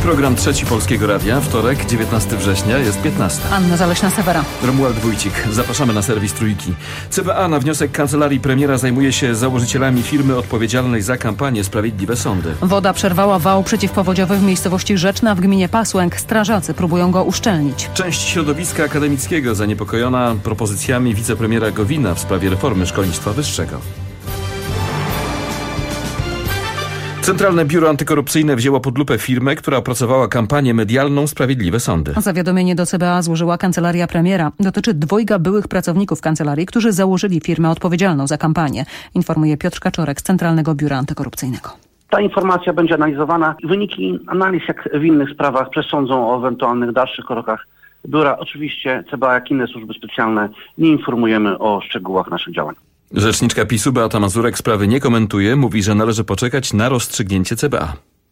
Program Trzeci Polskiego Radia, wtorek, 19 września, jest 15. Anna Zaleśna-Sewera. Romuald Wójcik. Zapraszamy na serwis Trójki. CBA na wniosek kancelarii premiera zajmuje się założycielami firmy odpowiedzialnej za kampanię Sprawiedliwe Sądy. Woda przerwała wał przeciwpowodziowy w miejscowości Rzeczna w gminie Pasłęk. Strażacy próbują go uszczelnić. Część środowiska akademickiego zaniepokojona propozycjami wicepremiera Gowina w sprawie reformy szkolnictwa wyższego. Centralne Biuro Antykorupcyjne wzięło pod lupę firmę, która opracowała kampanię medialną Sprawiedliwe Sądy. Zawiadomienie do CBA złożyła kancelaria premiera. Dotyczy dwojga byłych pracowników kancelarii, którzy założyli firmę odpowiedzialną za kampanię, informuje Piotr Kaczorek z Centralnego Biura Antykorupcyjnego. Ta informacja będzie analizowana. Wyniki analiz, jak w innych sprawach, przesądzą o ewentualnych dalszych krokach biura. Oczywiście CBA, jak inne służby specjalne, nie informujemy o szczegółach naszych działań. Rzeczniczka PiS-u Beata Mazurek sprawy nie komentuje. Mówi, że należy poczekać na rozstrzygnięcie CBA.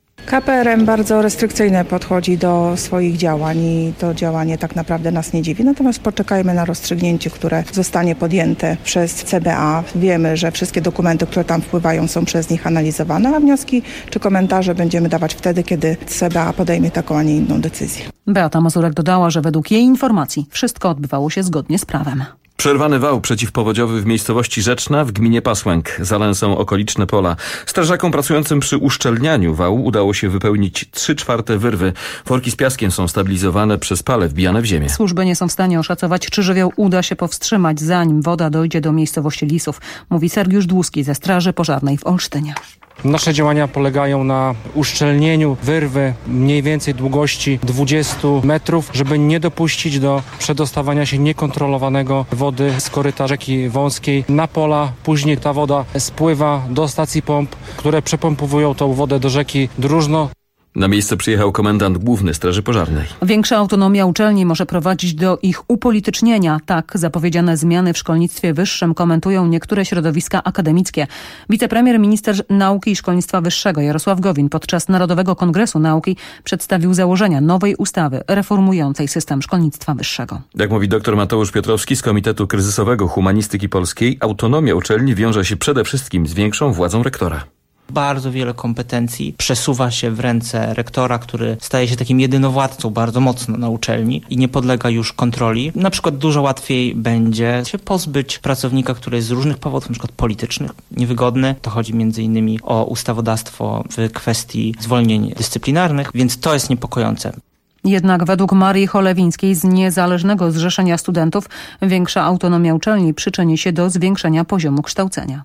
KPRM bardzo restrykcyjnie podchodzi do swoich działań i to działanie tak naprawdę nas nie dziwi. Natomiast poczekajmy na rozstrzygnięcie, które zostanie podjęte przez CBA. Wiemy, że wszystkie dokumenty, które tam wpływają, są przez nich analizowane, a wnioski czy komentarze będziemy dawać wtedy, kiedy CBA podejmie taką, a nie inną decyzję. Beata Mazurek dodała, że według jej informacji wszystko odbywało się zgodnie z prawem. Przerwany wał przeciwpowodziowy w miejscowości Rzeczna w gminie Pasłęk. Zalane są okoliczne pola. Strażakom pracującym przy uszczelnianiu wału udało się wypełnić 3/4 wyrwy. Worki z piaskiem są stabilizowane przez pale wbijane w ziemię. Służby nie są w stanie oszacować, czy żywioł uda się powstrzymać, zanim woda dojdzie do miejscowości Lisów, mówi Sergiusz Dłuski ze Straży Pożarnej w Olsztynie. Nasze działania polegają na uszczelnieniu wyrwy mniej więcej długości 20 metrów, żeby nie dopuścić do przedostawania się niekontrolowanego wody z koryta rzeki Wąskiej na pola. Później ta woda spływa do stacji pomp, które przepompowują tą wodę do rzeki Dróżno. Na miejsce przyjechał komendant główny Straży Pożarnej. Większa autonomia uczelni może prowadzić do ich upolitycznienia. Tak zapowiedziane zmiany w szkolnictwie wyższym komentują niektóre środowiska akademickie. Wicepremier, minister nauki i szkolnictwa wyższego Jarosław Gowin podczas Narodowego Kongresu Nauki przedstawił założenia nowej ustawy reformującej system szkolnictwa wyższego. Jak mówi dr Mateusz Piotrowski z Komitetu Kryzysowego Humanistyki Polskiej, autonomia uczelni wiąże się przede wszystkim z większą władzą rektora. Bardzo wiele kompetencji przesuwa się w ręce rektora, który staje się takim jedynowładcą bardzo mocno na uczelni i nie podlega już kontroli. Na przykład dużo łatwiej będzie się pozbyć pracownika, który jest z różnych powodów, na przykład politycznych, niewygodny. To chodzi m.in. o ustawodawstwo w kwestii zwolnień dyscyplinarnych, więc to jest niepokojące. Jednak według Marii Cholewińskiej z Niezależnego Zrzeszenia Studentów większa autonomia uczelni przyczyni się do zwiększenia poziomu kształcenia.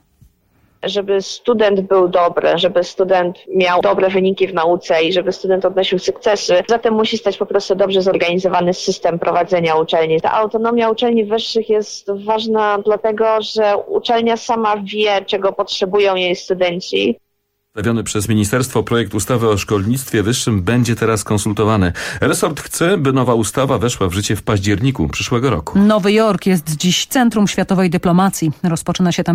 Żeby student był dobry, żeby student miał dobre wyniki w nauce i żeby student odnosił sukcesy, zatem musi stać po prostu dobrze zorganizowany system prowadzenia uczelni. Ta autonomia uczelni wyższych jest ważna dlatego, że uczelnia sama wie, czego potrzebują jej studenci. Przedstawiony przez ministerstwo projekt ustawy o szkolnictwie wyższym będzie teraz konsultowany. Resort chce, by nowa ustawa weszła w życie w październiku przyszłego roku. Nowy Jork jest dziś centrum światowej dyplomacji. Rozpoczyna się tam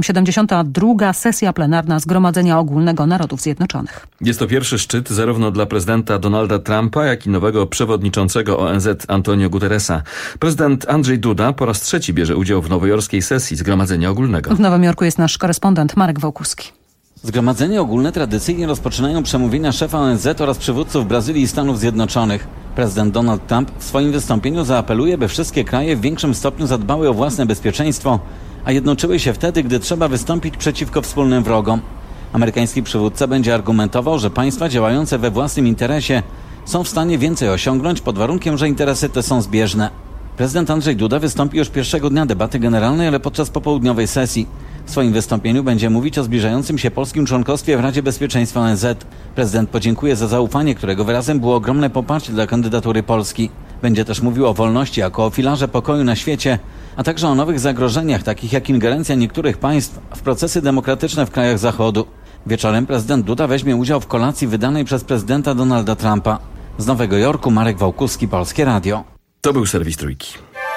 72. sesja plenarna Zgromadzenia Ogólnego Narodów Zjednoczonych. Jest to pierwszy szczyt zarówno dla prezydenta Donalda Trumpa, jak i nowego przewodniczącego ONZ Antonio Guterresa. Prezydent Andrzej Duda po raz trzeci bierze udział w nowojorskiej sesji Zgromadzenia Ogólnego. W Nowym Jorku jest nasz korespondent Marek Wałkuski. Zgromadzenie Ogólne tradycyjnie rozpoczynają przemówienia szefa ONZ oraz przywódców Brazylii i Stanów Zjednoczonych. Prezydent Donald Trump w swoim wystąpieniu zaapeluje, by wszystkie kraje w większym stopniu zadbały o własne bezpieczeństwo, a jednoczyły się wtedy, gdy trzeba wystąpić przeciwko wspólnym wrogom. Amerykański przywódca będzie argumentował, że państwa działające we własnym interesie są w stanie więcej osiągnąć pod warunkiem, że interesy te są zbieżne. Prezydent Andrzej Duda wystąpi już pierwszego dnia debaty generalnej, ale podczas popołudniowej sesji. W swoim wystąpieniu będzie mówić o zbliżającym się polskim członkostwie w Radzie Bezpieczeństwa ONZ. Prezydent podziękuje za zaufanie, którego wyrazem było ogromne poparcie dla kandydatury Polski. Będzie też mówił o wolności jako o filarze pokoju na świecie, a także o nowych zagrożeniach, takich jak ingerencja niektórych państw w procesy demokratyczne w krajach Zachodu. Wieczorem prezydent Duda weźmie udział w kolacji wydanej przez prezydenta Donalda Trumpa. Z Nowego Jorku Marek Wałkuski, Polskie Radio. To był serwis Trójki.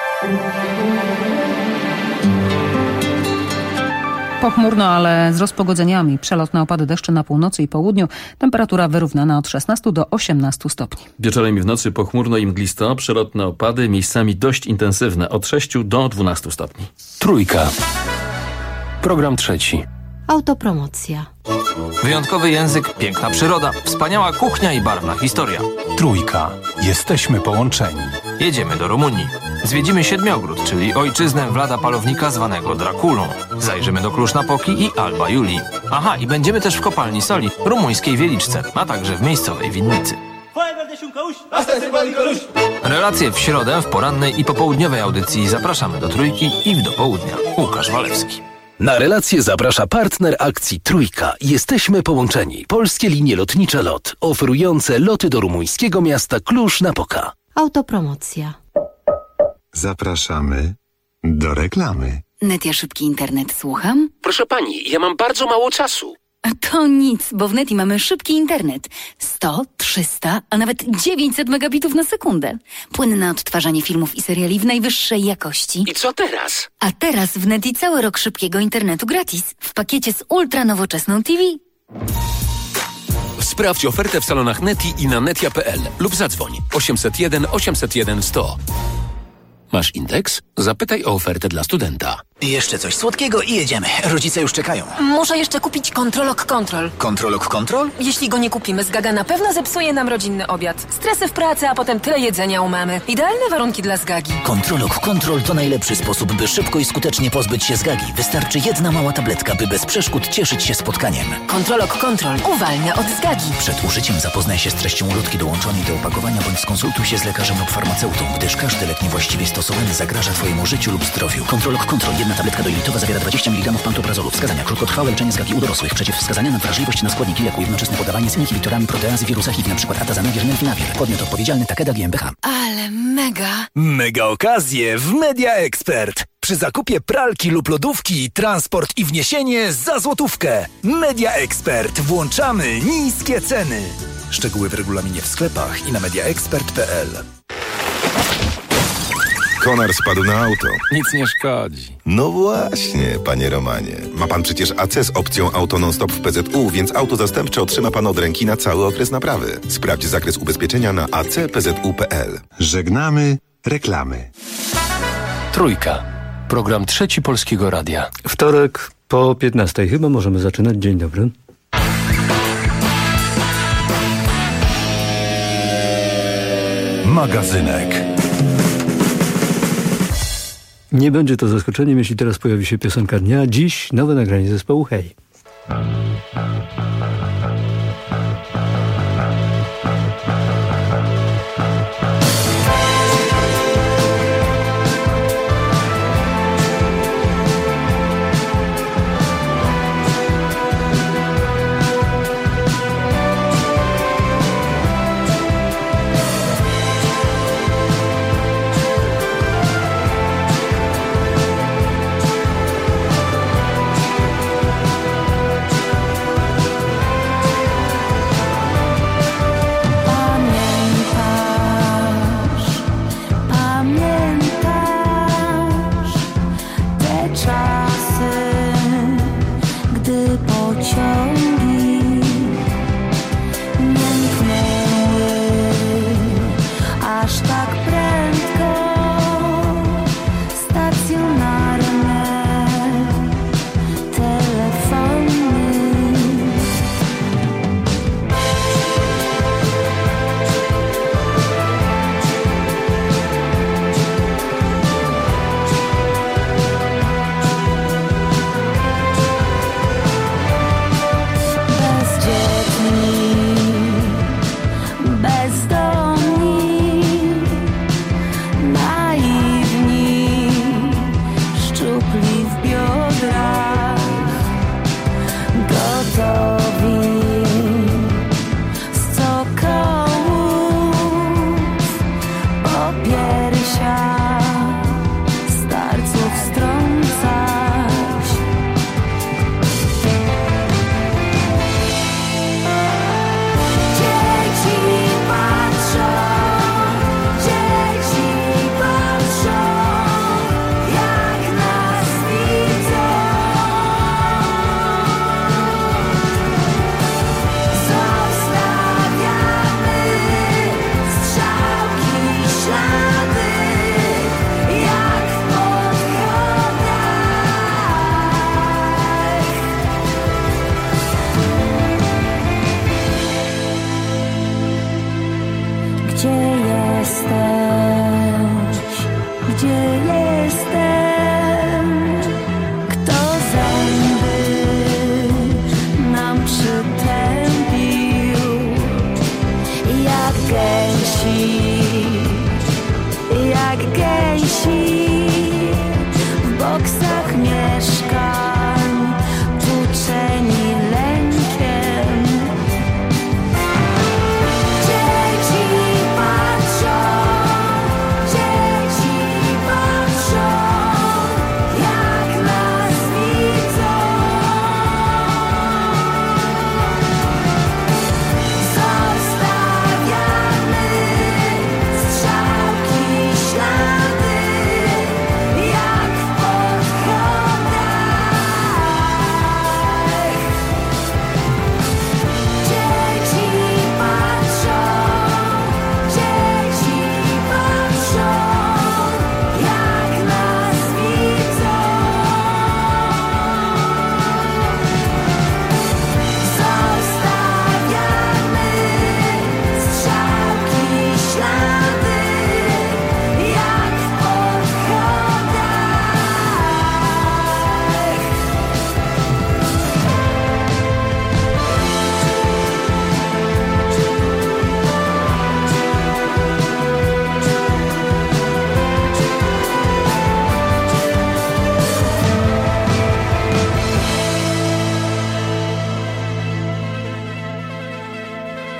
Pochmurno, ale z rozpogodzeniami. Przelotne opady deszczu na północy i południu. Temperatura wyrównana od 16 do 18 stopni. Wieczorem i w nocy pochmurno i mglisto. Przelotne opady, miejscami dość intensywne. Od 6 do 12 stopni. Trójka. Program trzeci. Autopromocja. Wyjątkowy język, piękna przyroda, wspaniała kuchnia i barwna historia. Trójka. Jesteśmy połączeni. Jedziemy do Rumunii. Zwiedzimy Siedmiogród, czyli ojczyznę Vlada Palownika zwanego Drakulą. Zajrzymy do Cluj-Napoki i Alba Iulia. Aha, i będziemy też w kopalni soli, rumuńskiej Wieliczce, a także w miejscowej winnicy. Relacje w środę w porannej i popołudniowej audycji zapraszamy do Trójki i do południa. Łukasz Walewski. Na relację zaprasza partner akcji Trójka. Jesteśmy połączeni. Polskie linie lotnicze LOT, oferujące loty do rumuńskiego miasta Cluj-Napoca. Autopromocja. Zapraszamy do reklamy. Netia Szybki Internet, słucham? Proszę pani, ja mam bardzo mało czasu. To nic, bo w Neti mamy szybki internet. 100, 300, a nawet 900 megabitów na sekundę. Płynne odtwarzanie filmów i seriali w najwyższej jakości. I co teraz? A teraz w Neti cały rok szybkiego internetu gratis. W pakiecie z ultranowoczesną TV. Sprawdź ofertę w salonach Neti i na netia.pl lub zadzwoń 801 801 100. Masz indeks? Zapytaj o ofertę dla studenta. Jeszcze coś słodkiego i jedziemy. Rodzice już czekają. Muszę jeszcze kupić Controlog Control. Controlog Control? Jeśli go nie kupimy, Zgaga na pewno zepsuje nam rodzinny obiad. Stresy w pracy, a potem tyle jedzenia u mamy. Idealne warunki dla Zgagi. Controlog Control to najlepszy sposób, by szybko i skutecznie pozbyć się Zgagi. Wystarczy jedna mała tabletka, by bez przeszkód cieszyć się spotkaniem. Controlog Control uwalnia od Zgagi. Przed użyciem zapoznaj się z treścią ulotki dołączonej do opakowania bądź skonsultuj się z lekarzem lub farmaceutą, gdyż każdy lek niewłaściwie stosowany zagraża Twojemu życiu lub zdrowiu. Controlog Control. Jedna tabletka dojlitowa zawiera 20 mg pantoprazolu. Wskazania: krótkotrwałe leczenie zgagi u dorosłych. Przeciwwskazania na wrażliwość na składniki leku. Jednoczesne podawanie z inhibitorami proteazy wirusa HIV, np. atazanawir, nelfinawir. Podmiot odpowiedzialny: Takeda GmbH. Ale mega! Mega okazje w Media Expert. Przy zakupie pralki lub lodówki, transport i wniesienie za złotówkę. Media Expert. Włączamy niskie ceny. Szczegóły w regulaminie w sklepach i na mediaexpert.pl. Konar spadł na auto. Nic nie szkodzi. No właśnie, panie Romanie. Ma pan przecież AC z opcją Auto Non-Stop w PZU, więc auto zastępcze otrzyma pan od ręki na cały okres naprawy. Sprawdź zakres ubezpieczenia na acpzu.pl. Żegnamy reklamy. Trójka. Program Trzeci Polskiego Radia. Wtorek po 15. Chyba możemy zaczynać. Dzień dobry. Magazynek. Nie będzie to zaskoczeniem, jeśli teraz pojawi się piosenka dnia. Dziś nowe nagranie zespołu Hej.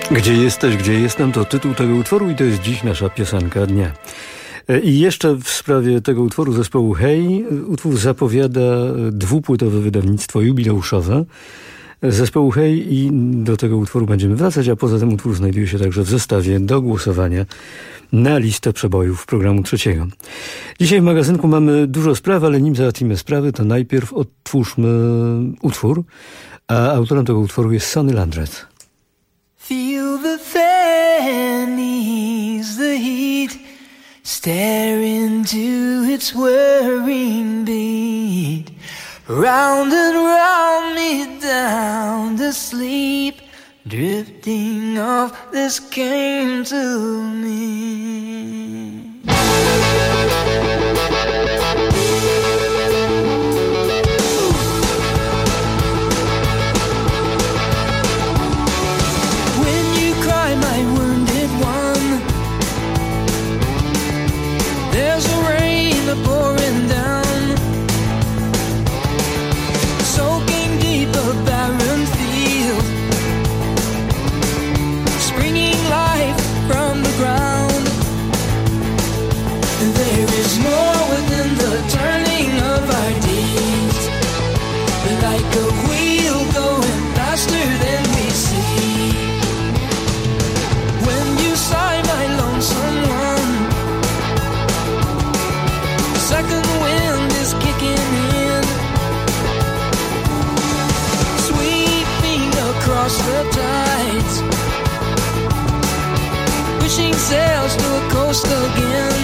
Gdzie jesteś, gdzie jestem, to tytuł tego utworu i to jest dziś nasza piosenka dnia. I jeszcze w sprawie tego utworu zespołu Hej. Utwór zapowiada dwupłytowe wydawnictwo jubileuszowe zespołu Hej i do tego utworu będziemy wracać, a poza tym utwór znajduje się także w zestawie do głosowania na listę przebojów programu trzeciego. Dzisiaj w magazynku mamy dużo spraw, ale nim załatwimy sprawy, to najpierw odtwórzmy utwór, a autorem tego utworu jest Sonny Landreth. Feel the fan, ease the heat, stare into its whirring beat, round and round me down to sleep, drifting off this came to me. There's a rain pouring down, soaking deep a barren field, springing life from the ground. There is more within the turning of our deeds, like a wheel going faster than we see. When you sigh, my lonesome one, second wind is kicking in, sweeping across the tides, wishing sails to a coast again.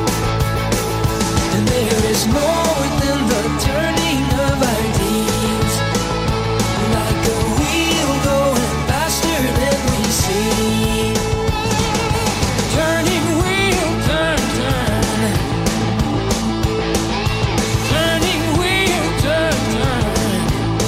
And there is more within the turning of our deeds, like a wheel going faster than we see. Turning wheel, turn, turn. Turning wheel, turn, turn.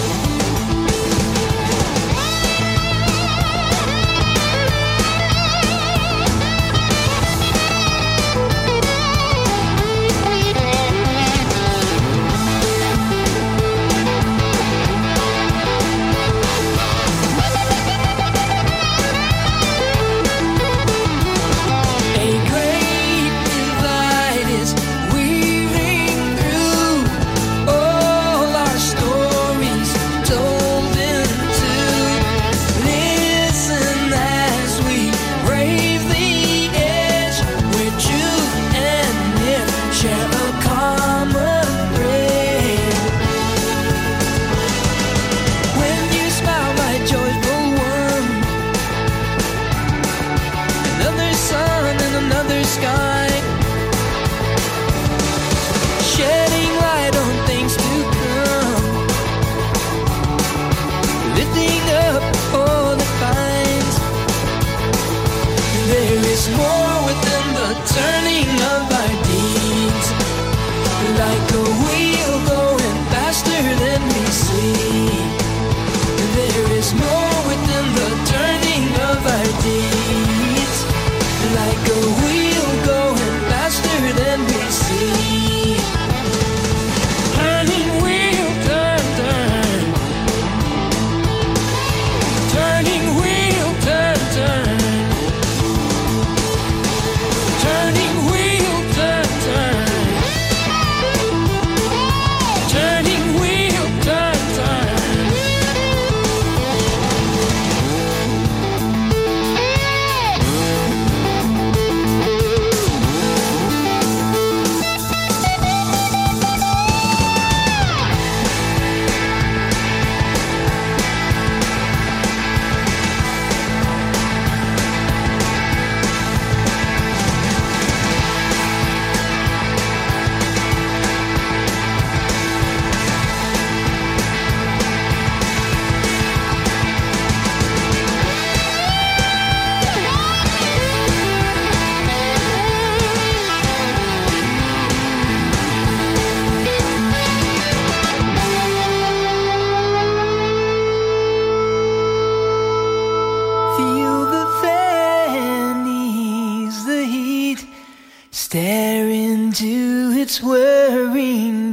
Stare into its whirring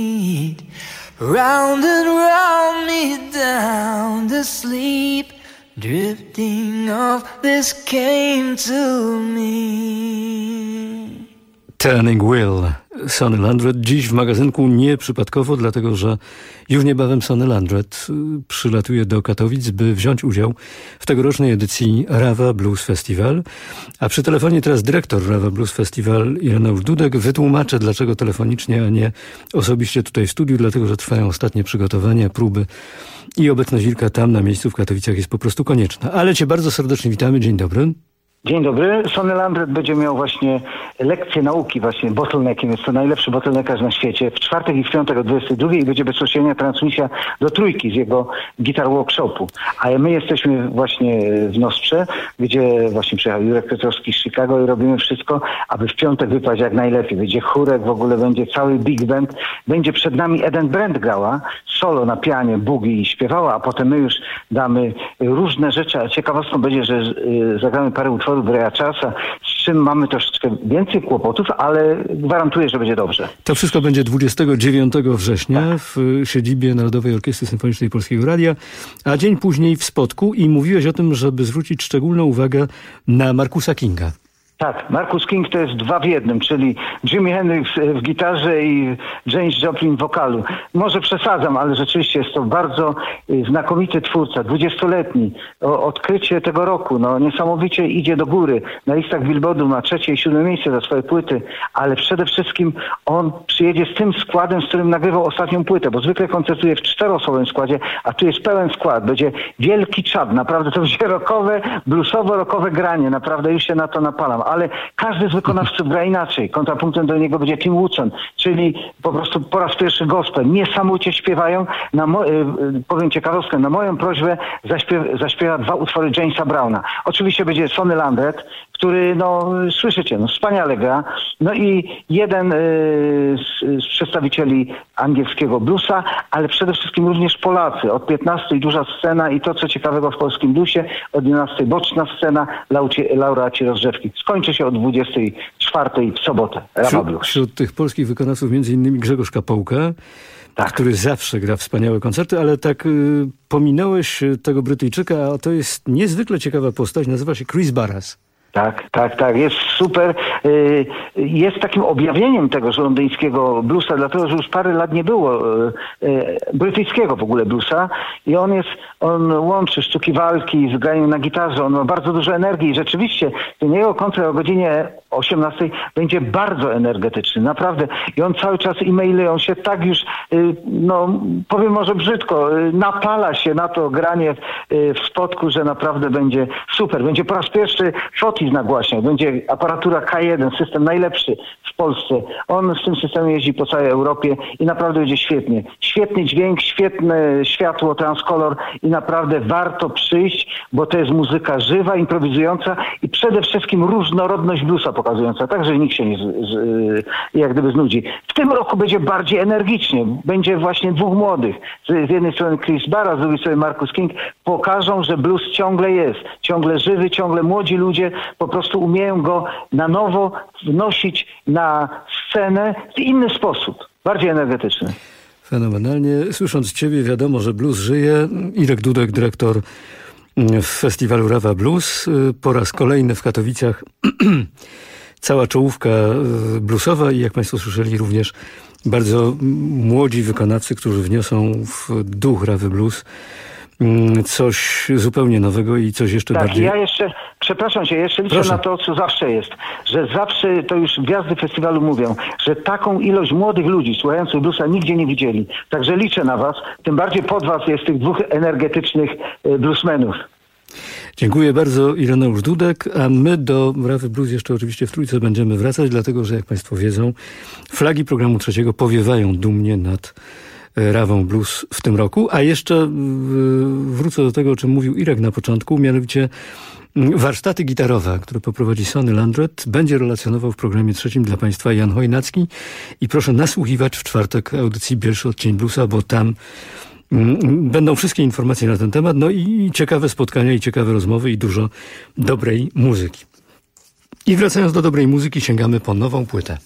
beat, round and round me down to sleep, Drifting off, this came to me. Turning Wheel, Sonny Landreth. Dziś w magazynku nieprzypadkowo, dlatego że już niebawem Sonny Landreth przylatuje do Katowic, by wziąć udział w tegorocznej edycji Rawa Blues Festival. A przy telefonie teraz dyrektor Rawa Blues Festival Ireneusz Dudek. Wytłumaczę, dlaczego telefonicznie, a nie osobiście tutaj w studiu, dlatego że trwają ostatnie przygotowania, próby i obecność Wilka tam na miejscu w Katowicach jest po prostu konieczna. Ale cię bardzo serdecznie witamy. Dzień dobry. Dzień dobry. Sonny Landreth będzie miał właśnie lekcję nauki właśnie bottleneckiem. Jest to najlepszy bottleneckarz na świecie. W czwartek i w piątek o 22 i będzie bezpośrednia transmisja do Trójki z jego guitar workshopu. A my jesteśmy właśnie w Nostrze, gdzie właśnie przyjechał Jurek Piotrowski z Chicago i robimy wszystko, aby w piątek wypaść jak najlepiej. Będzie chórek, w ogóle będzie cały big band. Będzie przed nami Eden Brand grała, solo na pianie, boogie i śpiewała, a potem my już damy różne rzeczy. A ciekawostką będzie, że zagramy parę utworów Breya Charlesa, z czym mamy troszeczkę więcej kłopotów, ale gwarantuję, że będzie dobrze. To wszystko będzie 29 września w siedzibie Narodowej Orkiestry Symfonicznej Polskiego Radia, a dzień później w Spodku i mówiłeś o tym, żeby zwrócić szczególną uwagę na Marcusa Kinga. Tak, Marcus King to jest 2 w 1, czyli Jimi Hendrix w gitarze i Janis Joplin w wokalu. Może przesadzam, ale rzeczywiście jest to bardzo znakomity twórca, 20-letni. Odkrycie tego roku, no niesamowicie idzie do góry. Na listach Billboardu ma 3. i 7. miejsce za swoje płyty, ale przede wszystkim on przyjedzie z tym składem, z którym nagrywał ostatnią płytę, bo zwykle koncertuje w 4-osobowym składzie, a tu jest pełen skład. Będzie wielki czad, naprawdę to będzie rockowe, bluesowo-rockowe granie, naprawdę już się na to napalam. Ale każdy z wykonawców gra inaczej. Kontrapunktem do niego będzie Tim Woodson, czyli po prostu po raz pierwszy gospel. Niesamowicie śpiewają. Powiem ciekawostkę, na moją prośbę zaśpiewa 2 utwory Jamesa Browna. Oczywiście będzie Sonny Landreth, który, no słyszycie, no wspaniale gra. No i jeden z przedstawicieli angielskiego bluesa, ale przede wszystkim również Polacy. Od 15 duża scena i to, co ciekawego w polskim bluesie, od 11 boczna scena, laureaci rozgrzewki. Skończy się o 24 w sobotę. Rawa Blues. Wśród tych polskich wykonawców między innymi Grzegorz Kapołka, który zawsze gra wspaniałe koncerty, ale tak pominąłeś tego Brytyjczyka, a to jest niezwykle ciekawa postać, nazywa się Chris Barras. Tak, jest super. Jest takim objawieniem tegoż londyńskiego bluesa, dlatego że już parę lat nie było brytyjskiego w ogóle bluesa i on łączy sztuki walki z graniem na gitarze, on ma bardzo dużo energii i rzeczywiście ten jego koncert o godzinie 18 będzie bardzo energetyczny, naprawdę. I on cały czas e-mailuje, on się tak już, no powiem może brzydko, napala się na to granie w Spodku, że naprawdę będzie super. Będzie po raz pierwszy Fotis nagłaśniał, będzie aparatura K1, system najlepszy w Polsce. On z tym systemem jeździ po całej Europie i naprawdę będzie świetnie. Świetny dźwięk, świetne światło, transkolor i naprawdę warto przyjść, bo to jest muzyka żywa, improwizująca i przede wszystkim różnorodność bluesa pokazująca, tak, że nikt się nie jak gdyby znudzi. W tym roku będzie bardziej energicznie. Będzie właśnie 2 młodych. Z jednej strony Chris Barras, z drugiej strony Marcus King. Pokażą, że blues ciągle jest. Ciągle żywy, ciągle młodzi ludzie po prostu umieją go na nowo wnosić na scenę w inny sposób. Bardziej energetyczny. Fenomenalnie. Słysząc ciebie wiadomo, że blues żyje. Irek Dudek, dyrektor w festiwalu Rawa Blues. Po raz kolejny w Katowicach cała czołówka bluesowa i jak państwo słyszeli również bardzo młodzi wykonawcy, którzy wniosą w duch Rawy Blues coś zupełnie nowego i coś jeszcze bardziej... Ja jeszcze, przepraszam cię, jeszcze liczę na to, co zawsze jest. Że zawsze, to już gwiazdy festiwalu mówią, że taką ilość młodych ludzi słuchających bluesa nigdzie nie widzieli. Także liczę na was, tym bardziej pod was jest tych 2 energetycznych bluesmenów. Dziękuję bardzo, Ireneusz Dudek, a my do Rawy Blues jeszcze oczywiście w Trójce będziemy wracać, dlatego że jak państwo wiedzą, flagi programu 3 powiewają dumnie nad Rawą Blues w tym roku. A jeszcze wrócę do tego, o czym mówił Irek na początku, mianowicie warsztaty gitarowe, które poprowadzi Sonny Landreth, będzie relacjonował w programie 3 dla państwa Jan Chojnacki i proszę nasłuchiwać w czwartek audycji Pierwszy odcień bluesa, bo tam będą wszystkie informacje na ten temat, no i ciekawe spotkania, i ciekawe rozmowy, i dużo dobrej muzyki. I wracając do dobrej muzyki, sięgamy po nową płytę.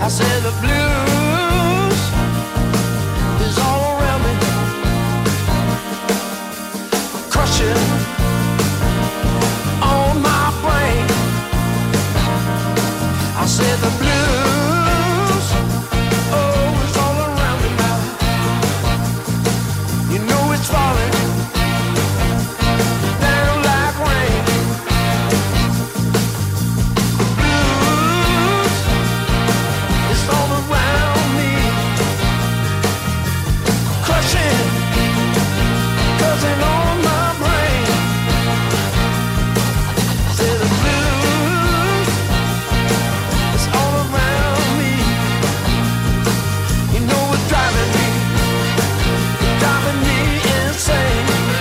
I said the blues is all around me, crushing on my brain. I said the blues, oh, it's all around me now. You know it's falling down like rain. Blues, it's all around me, crushing, buzzing on my brain. I said the blues, it's all around me. You know it's driving me insane.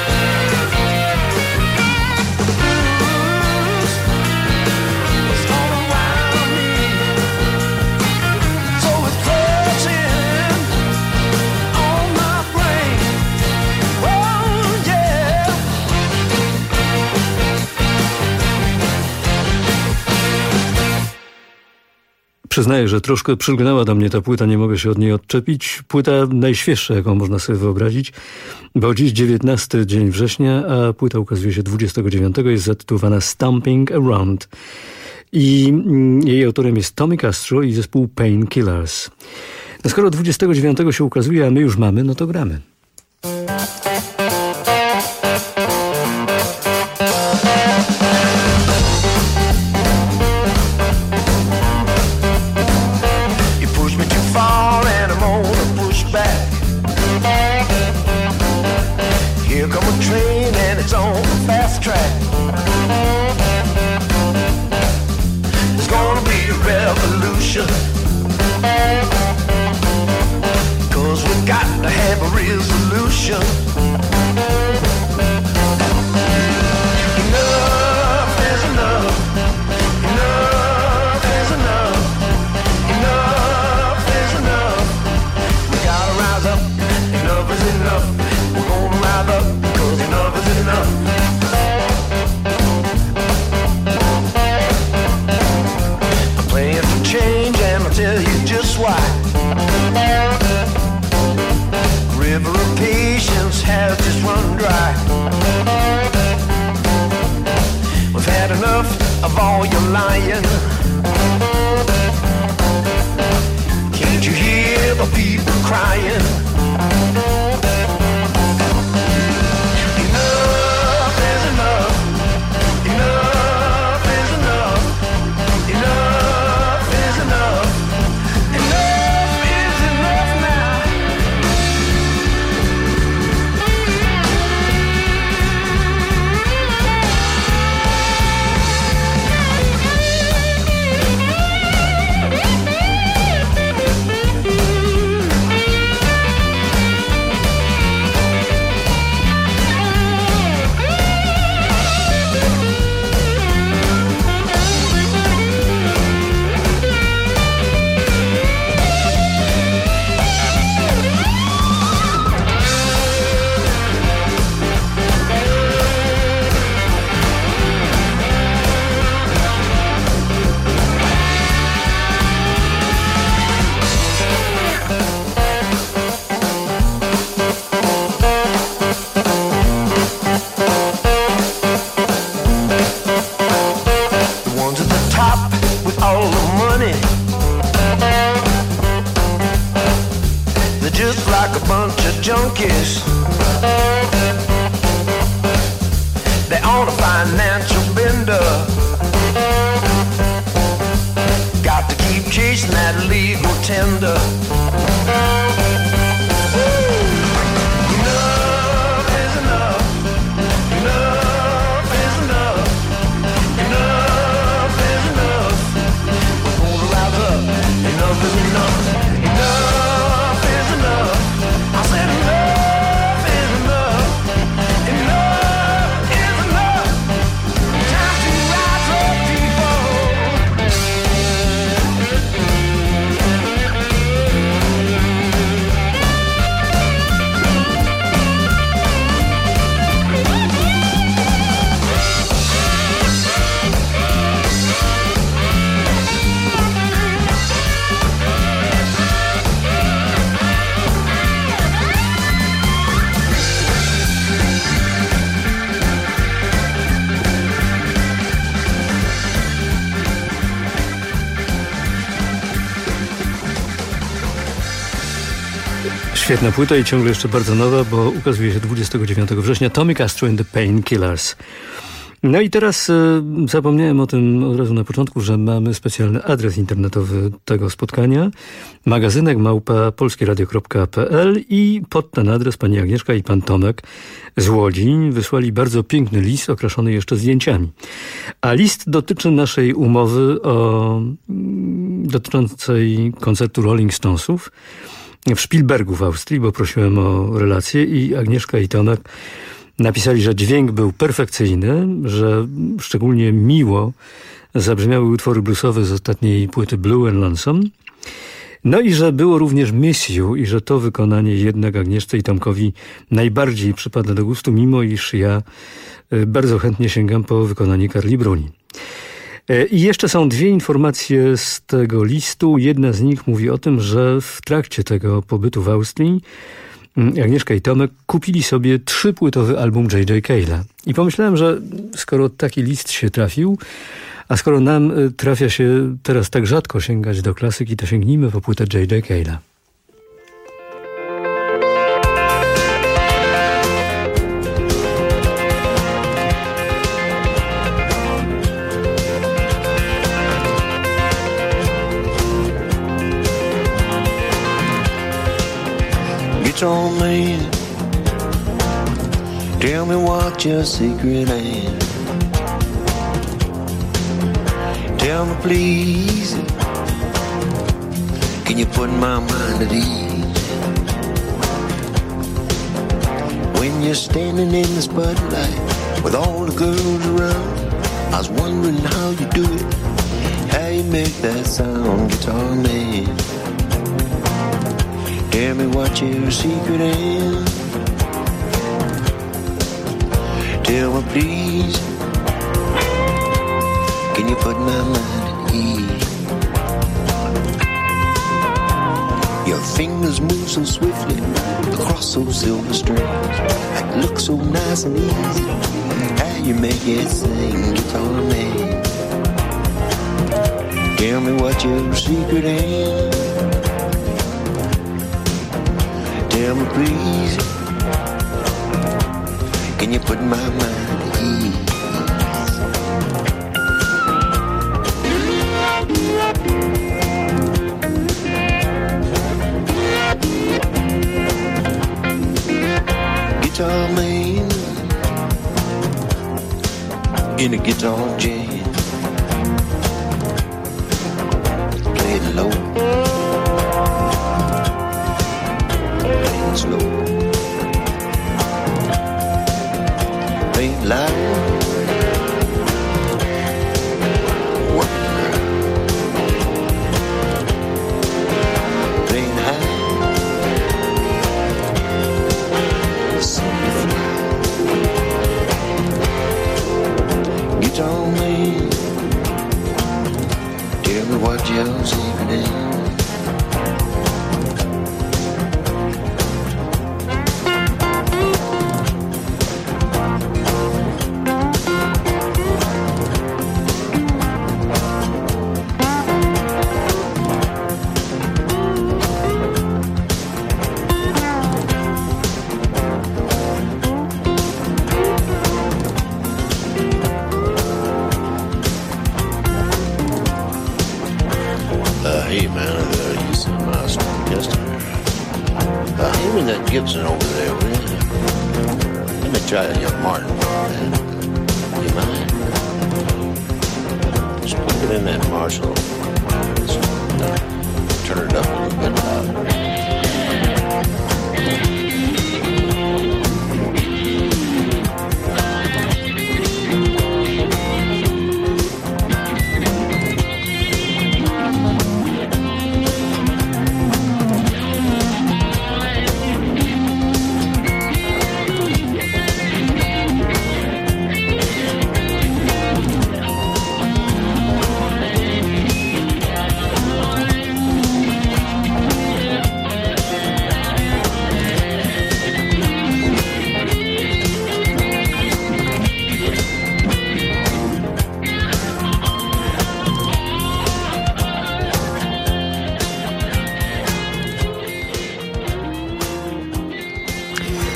The blues, it's all around me. So it's crushing on my brain. Oh yeah. Przyznaję, że troszkę przylgnęła do mnie ta płyta, nie mogę się od niej odczepić. Płyta najświeższa, jaką można sobie wyobrazić, bo dziś 19 dzień września, a płyta ukazuje się 29, jest zatytułowana Stomping Around. I jej autorem jest Tommy Castro i zespół Painkillers. No skoro 29 się ukazuje, a my już mamy, no to gramy. You push me too far and I'm gonna push back. Here come a train and it's on the fast track. It's gonna be a revolution, 'cause we got to have a resolution. Enough is enough. Enough is enough. Enough is enough. We gotta rise up. Enough is enough. We're gonna rise up, 'cause enough is enough. I'm playing for change and I'll tell you just why. River of patience has just run dry. We've had enough of all your lying. Can't you hear the people crying? Enough is enough. Enough is enough. Enough is enough. Enough is enough now. Świetna płyta i ciągle jeszcze bardzo nowa, bo ukazuje się 29 września. Tommy Castro and the Painkillers. No i teraz zapomniałem o tym od razu na początku, że mamy specjalny adres internetowy tego spotkania. magazynek@polskieradio.pl i pod ten adres pani Agnieszka i pan Tomek z Łodzi wysłali bardzo piękny list okraszony jeszcze zdjęciami. A list dotyczy naszej umowy dotyczącej koncertu Rolling Stonesów w Spielbergu w Austrii, bo prosiłem o relację i Agnieszka i Tomek napisali, że dźwięk był perfekcyjny, że szczególnie miło zabrzmiały utwory bluesowe z ostatniej płyty Blue and Lonesome. No i że było również Miss You i że to wykonanie jednak Agnieszce i Tomkowi najbardziej przypada do gustu, mimo iż ja bardzo chętnie sięgam po wykonanie Carli Bruni. I jeszcze są dwie informacje z tego listu. Jedna z nich mówi o tym, że w trakcie tego pobytu w Austrii Agnieszka i Tomek kupili sobie 3-płytowy album J.J. Cale'a. I pomyślałem, że skoro taki list się trafił, a skoro nam trafia się teraz tak rzadko sięgać do klasyki, to sięgnijmy po płytę J.J. Cale'a. Guitar man, tell me what your secret is. Tell me please, can you put my mind at ease? When you're standing in the spotlight with all the girls around, I was wondering how you do it, how you make that sound, guitar man. Tell me what your secret is. Tell me please, can you put my mind at ease? Your fingers move so swiftly across those silver strings, like look so nice and easy. How you make it sing, guitar man. Tell me what your secret is. Tell me please, can you put my mind at ease? Guitar man in a guitar jam, play it low, slow, play it loud, work it around, play it high, something fly. Guitar man, tell me what your secret is. Hey man, you see my song yesterday. Hand me that Gibson over there, will you? Let me try that young Martin, man. You mind? Just put it in that Marshall. Turn it up a little bit louder.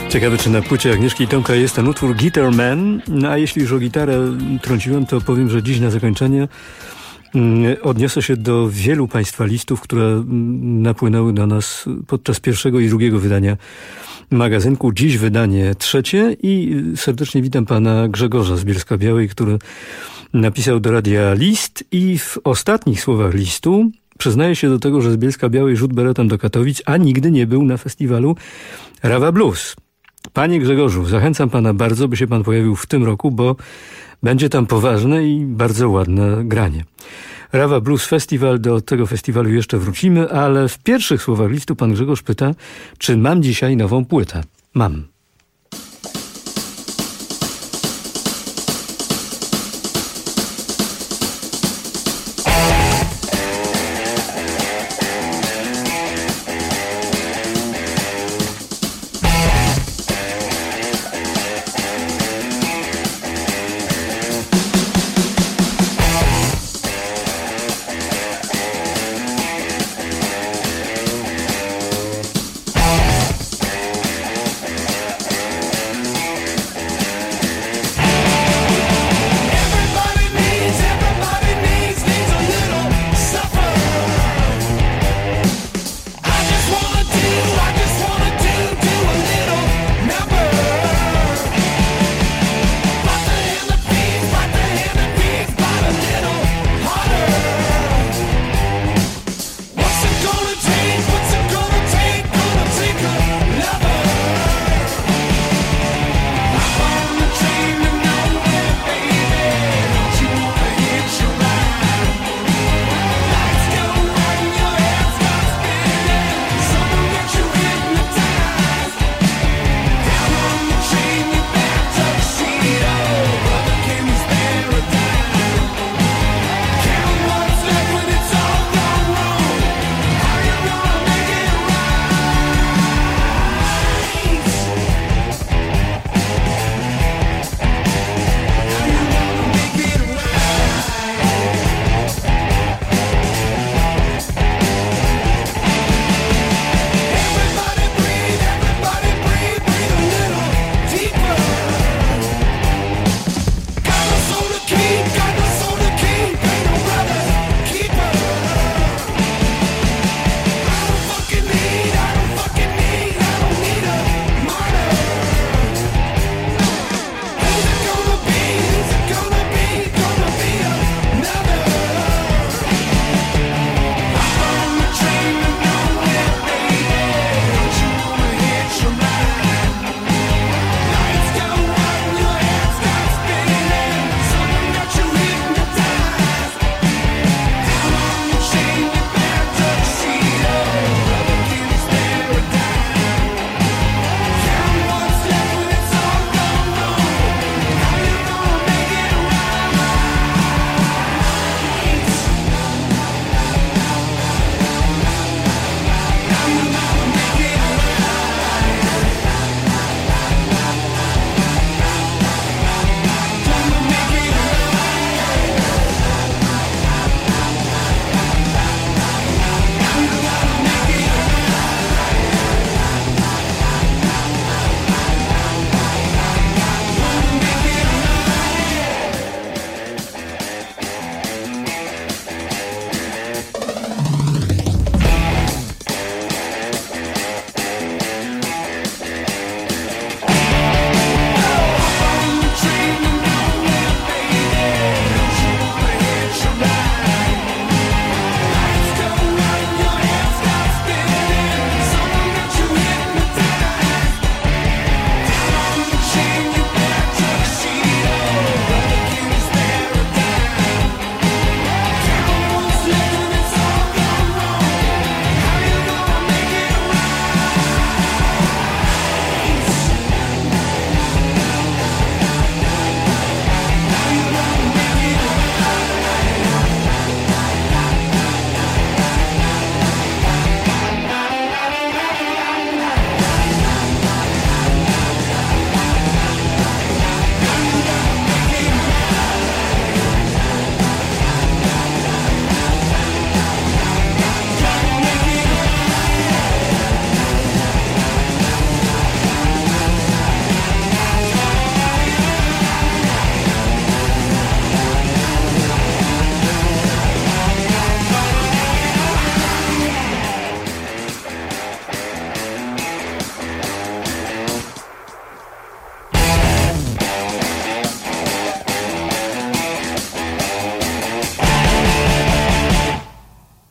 Ciekawe, czy na płycie Agnieszki i Tomka jest ten utwór Guitar Man. No a jeśli już o gitarę trąciłem, to powiem, że dziś na zakończenie odniosę się do wielu Państwa listów, które napłynęły do nas podczas pierwszego i drugiego wydania magazynku. Dziś wydanie trzecie i serdecznie witam pana Grzegorza z Bielska-Białej, który napisał do radia list i w ostatnich słowach listu przyznaje się do tego, że z Bielska-Białej rzut beretem do Katowic, a nigdy nie był na festiwalu Rawa Blues. Panie Grzegorzu, zachęcam pana bardzo, by się pan pojawił w tym roku, bo będzie tam poważne i bardzo ładne granie. Rawa Blues Festival, do tego festiwalu jeszcze wrócimy, ale w pierwszych słowach listu pan Grzegorz pyta, czy mam dzisiaj nową płytę. Mam.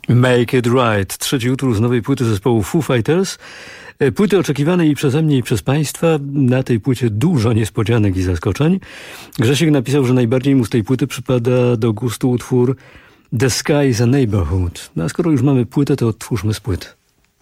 Make It Right, trzeci utwór z nowej płyty zespołu Foo Fighters. Płyty oczekiwanej i przeze mnie i przez Państwa. Na tej płycie dużo niespodzianek i zaskoczeń. Grzesiek napisał, że najbardziej mu z tej płyty przypada do gustu utwór The Sky is a Neighborhood. No a skoro już mamy płytę, to odtwórzmy z płyty.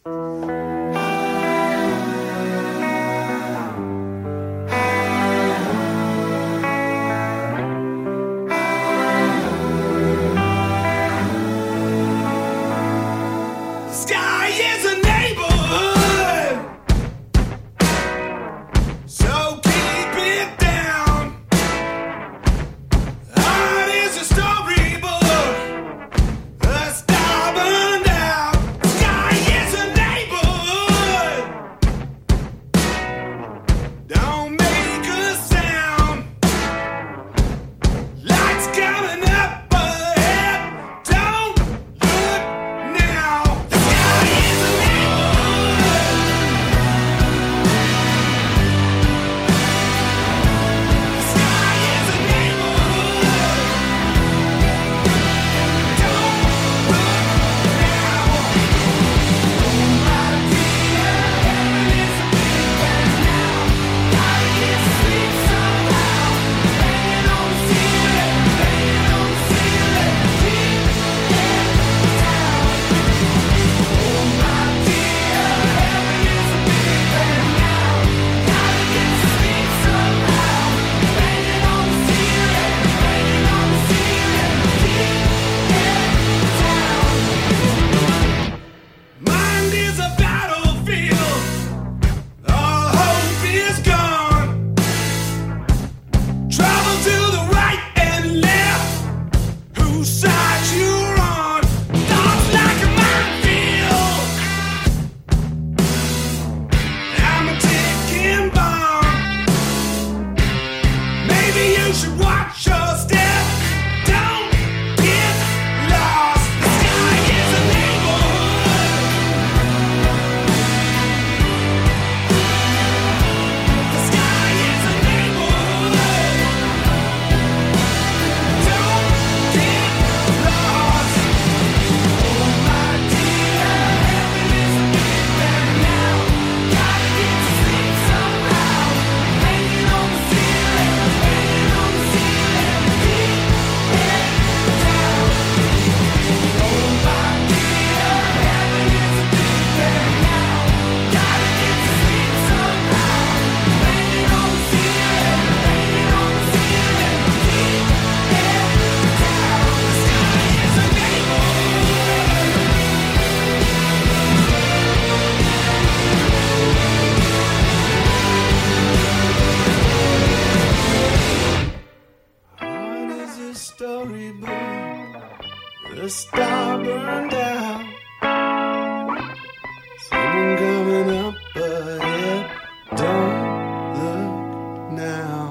The star burned out. Someone coming up ahead. Don't look now.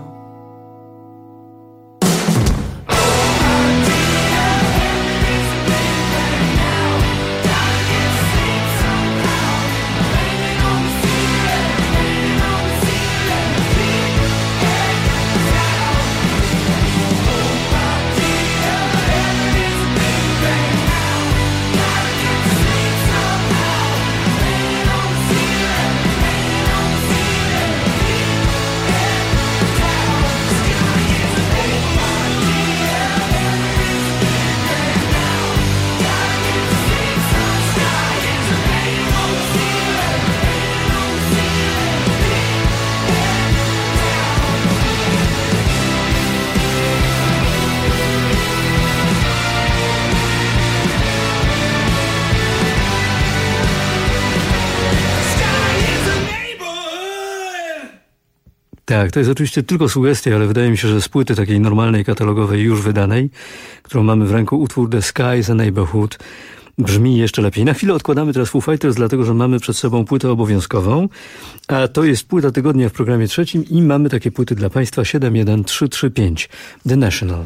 Tak, to jest oczywiście tylko sugestia, ale wydaje mi się, że z płyty takiej normalnej, katalogowej, już wydanej, którą mamy w ręku, utwór The Sky is a Neighborhood brzmi jeszcze lepiej. Na chwilę odkładamy teraz Foo Fighters, dlatego że mamy przed sobą płytę obowiązkową, a to jest płyta tygodnia w programie trzecim i mamy takie płyty dla Państwa 71335 The National.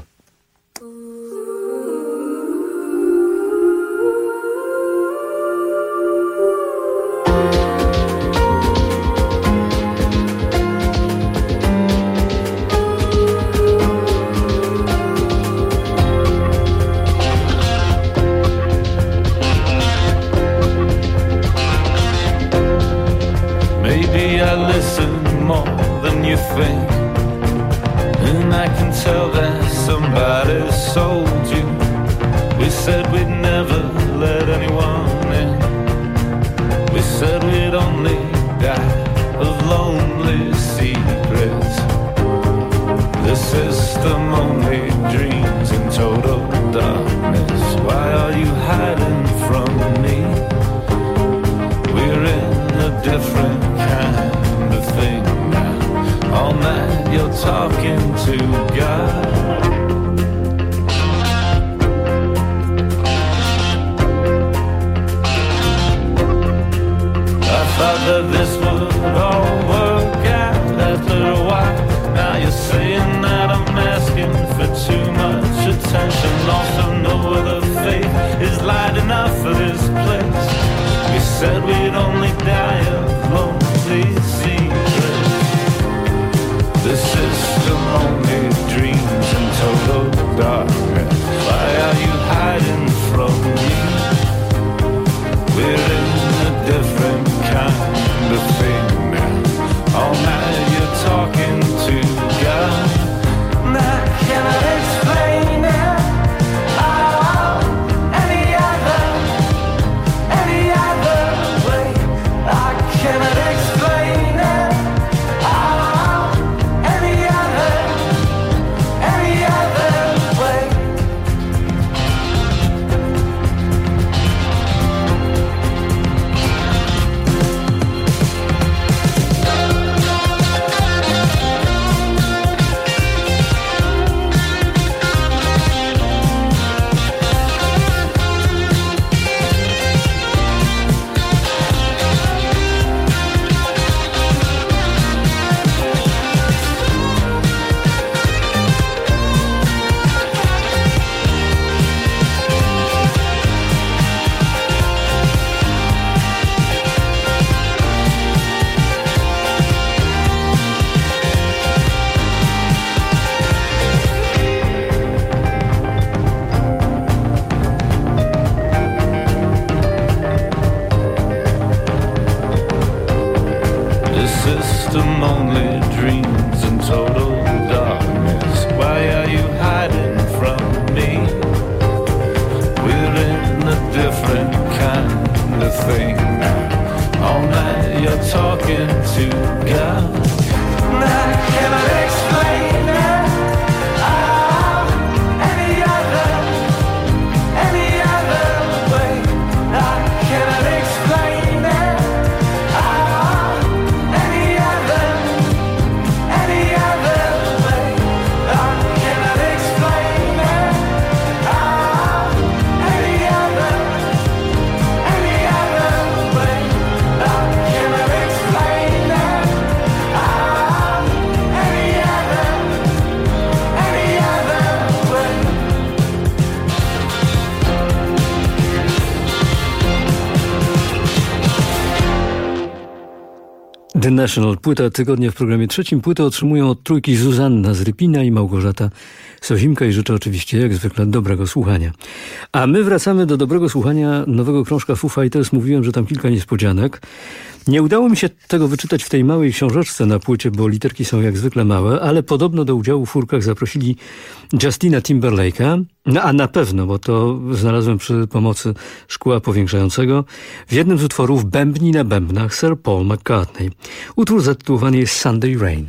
everything. And I can tell that somebody sold you. We said we'd never let anyone in. We said we'd only die of lonely secrets. The system only dreams in total darkness. Why are you hiding from me? We're in a different kind of thing now. All night you're talking to God. I thought that this would all work out after a while. Now you're saying that I'm asking for too much attention. Also no other faith is light enough for this place. We said we'd only die of lonely secrets. The system only dreams in total darkness. Why are you hiding from me? We're in a different kind of thing now. All night you're talking to God. And I cannot explain it. Oh, any other way. I cannot explain it. Oh, any other way. The system only dreams in total darkness. Why are you hiding from me? We're in a different kind of thing now. All night you're talking to God. And I cannot explain it. Oh, any other way. I cannot explain it. Oh, any other way. I cannot explain it. Oh, any other way. I cannot explain it. Oh, any other way. The National, płyta tygodnia w programie trzecim. Płytę otrzymują od trójki Zuzanna z Rypina i Małgorzata Sozimka i życzę oczywiście jak zwykle dobrego słuchania. A my wracamy do dobrego słuchania nowego krążka Foo Fighters. Mówiłem, że tam kilka niespodzianek. Nie udało mi się tego wyczytać w tej małej książeczce na płycie, bo literki są jak zwykle małe, ale podobno do udziału w furkach zaprosili Justina Timberlake'a, no a na pewno, bo to znalazłem przy pomocy szkła powiększającego, w jednym z utworów bębni na bębnach Sir Paul McCartney. Utwór zatytułowany jest Sunday Rain.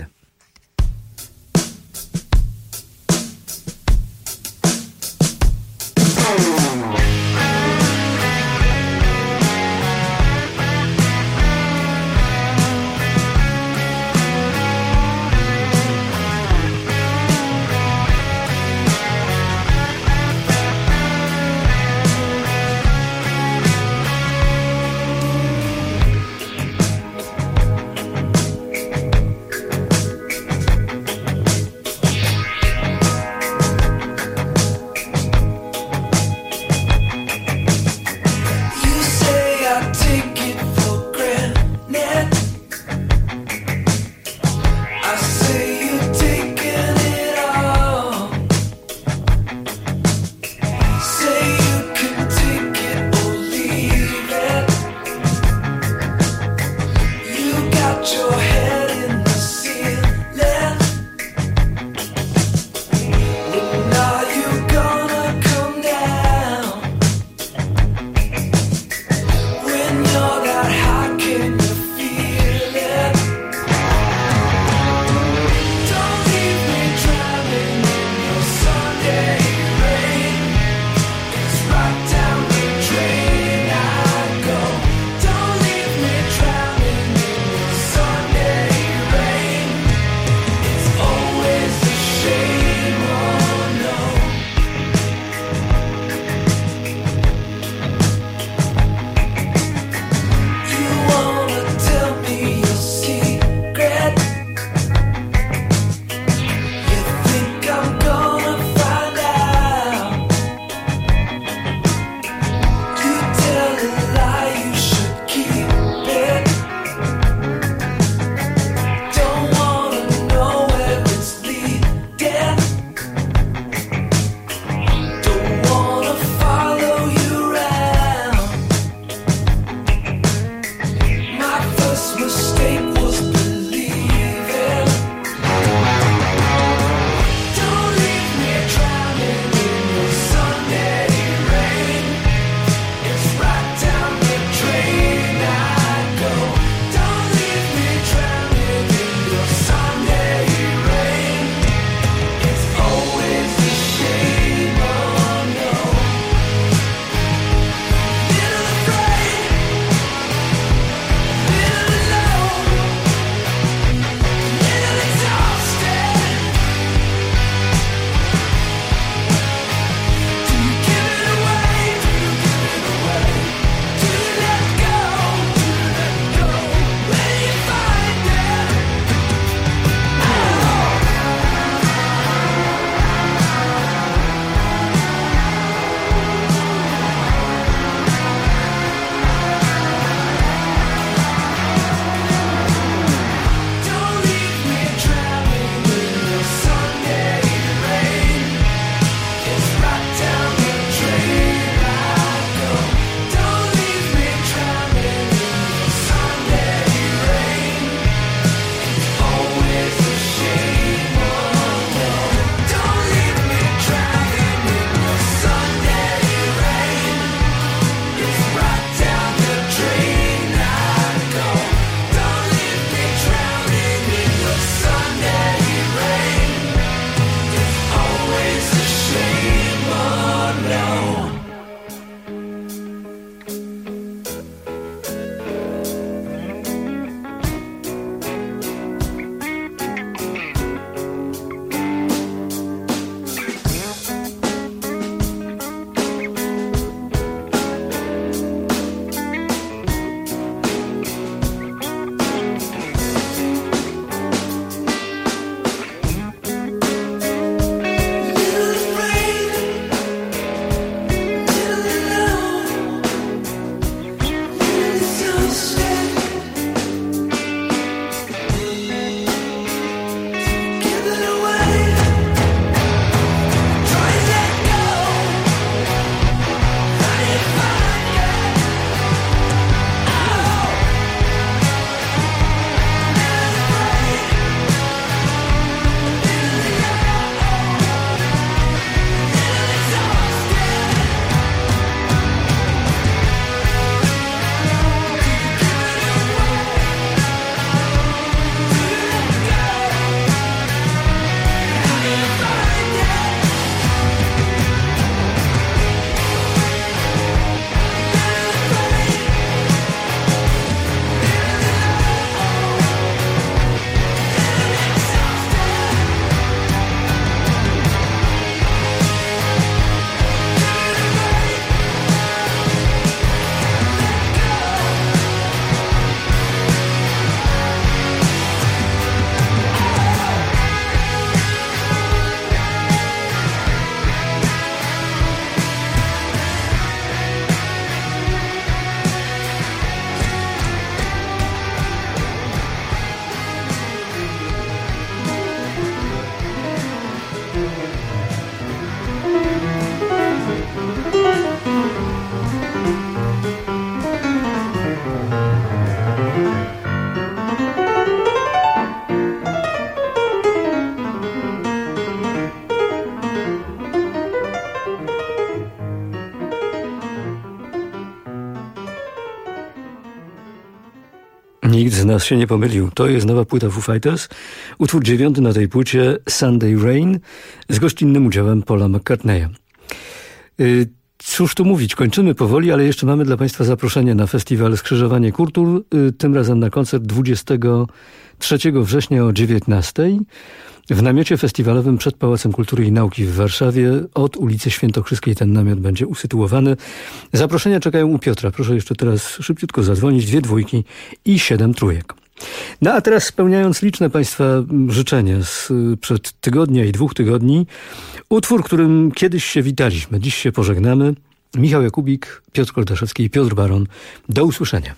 Nikt z nas się nie pomylił. To jest nowa płyta Foo Fighters. Utwór 9 na tej płycie, Sunday Rain, z gościnnym udziałem Paula McCartneya. Cóż tu mówić, kończymy powoli, ale jeszcze mamy dla Państwa zaproszenie na festiwal Skrzyżowanie Kultur, tym razem na koncert 23 września o 19:00 w namiocie festiwalowym przed Pałacem Kultury i Nauki w Warszawie. Od ulicy Świętokrzyskiej ten namiot będzie usytuowany. Zaproszenia czekają u Piotra. Proszę jeszcze teraz szybciutko zadzwonić. 2 dwójki i 7 trójek. No a teraz, spełniając liczne Państwa życzenia sprzed tygodnia i 2 tygodni, utwór, którym kiedyś się witaliśmy, dziś się pożegnamy. Michał Jakubik, Piotr Koldaszewski i Piotr Baron. Do usłyszenia.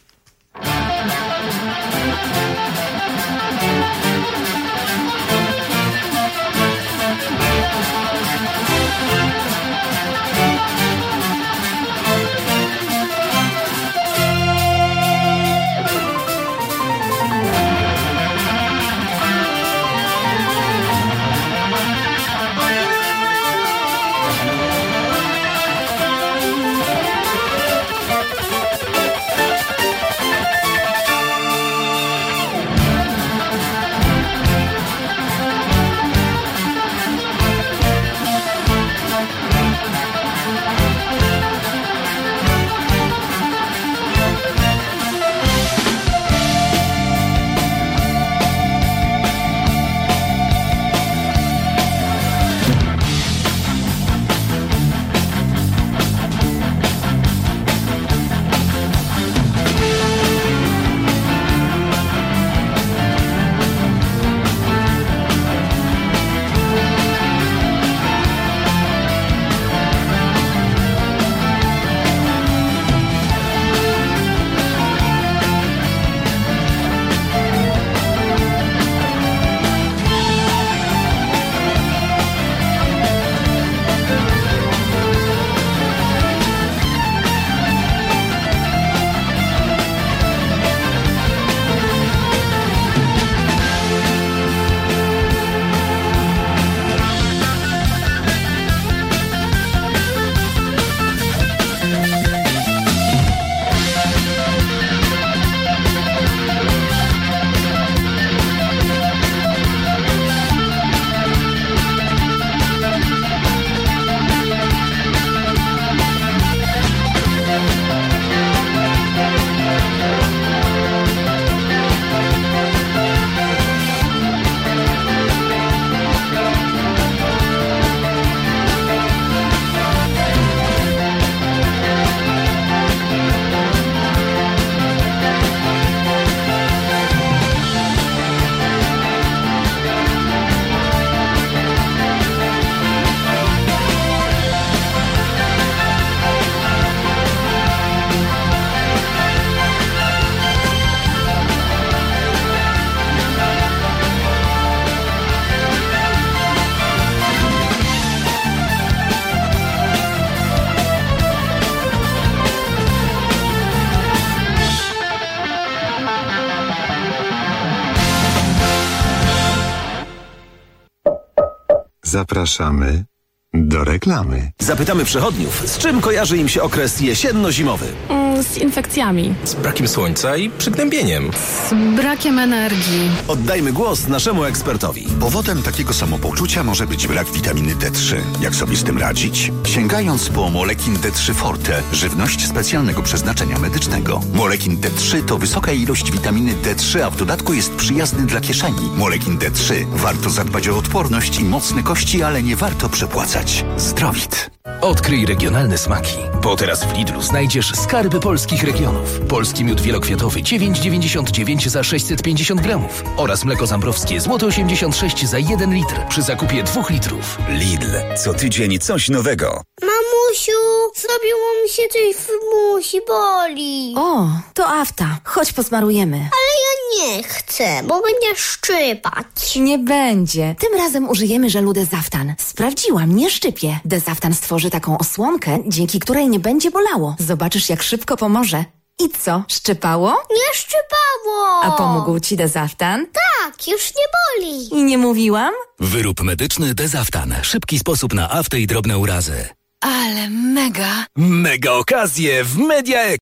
Zapraszamy do reklamy. Zapytamy przechodniów, z czym kojarzy im się okres jesienno-zimowy. Z infekcjami. Z brakiem słońca i przygnębieniem. Z brakiem energii. Oddajmy głos naszemu ekspertowi. Powodem takiego samopoczucia może być brak witaminy D3. Jak sobie z tym radzić? Sięgając po Molekin D3 Forte, żywność specjalnego przeznaczenia medycznego. Molekin D3 to wysoka ilość witaminy D3, a w dodatku jest przyjazny dla kieszeni. Molekin D3. Warto zadbać o odporność i mocne kości, ale nie warto przepłacać. Zdrowit. Odkryj regionalne smaki, bo teraz w Lidlu znajdziesz skarby polskich regionów. Polski miód wielokwiatowy 9,99 za 650 gramów oraz mleko zambrowskie złote 86 za 1 litr przy zakupie 2 litrów. Lidl. Co tydzień coś nowego. Mamusiu, zrobiło mi się coś w musi, boli. O, to afta. Chodź posmarujemy. Ale ja nie chcę, bo będzie szczypać. Nie będzie. Tym razem użyjemy żelu Dezaftan. Sprawdziłam, nie szczypie. Dezaftan stworzy taką osłonkę, dzięki której nie będzie bolało. Zobaczysz, jak szybko pomoże. I co, szczypało? Nie szczypało. A pomógł ci Dezaftan? Tak, już nie boli. I nie mówiłam? Wyrób medyczny Dezaftan. Szybki sposób na aftę i drobne urazy. Ale mega. Mega okazje w Media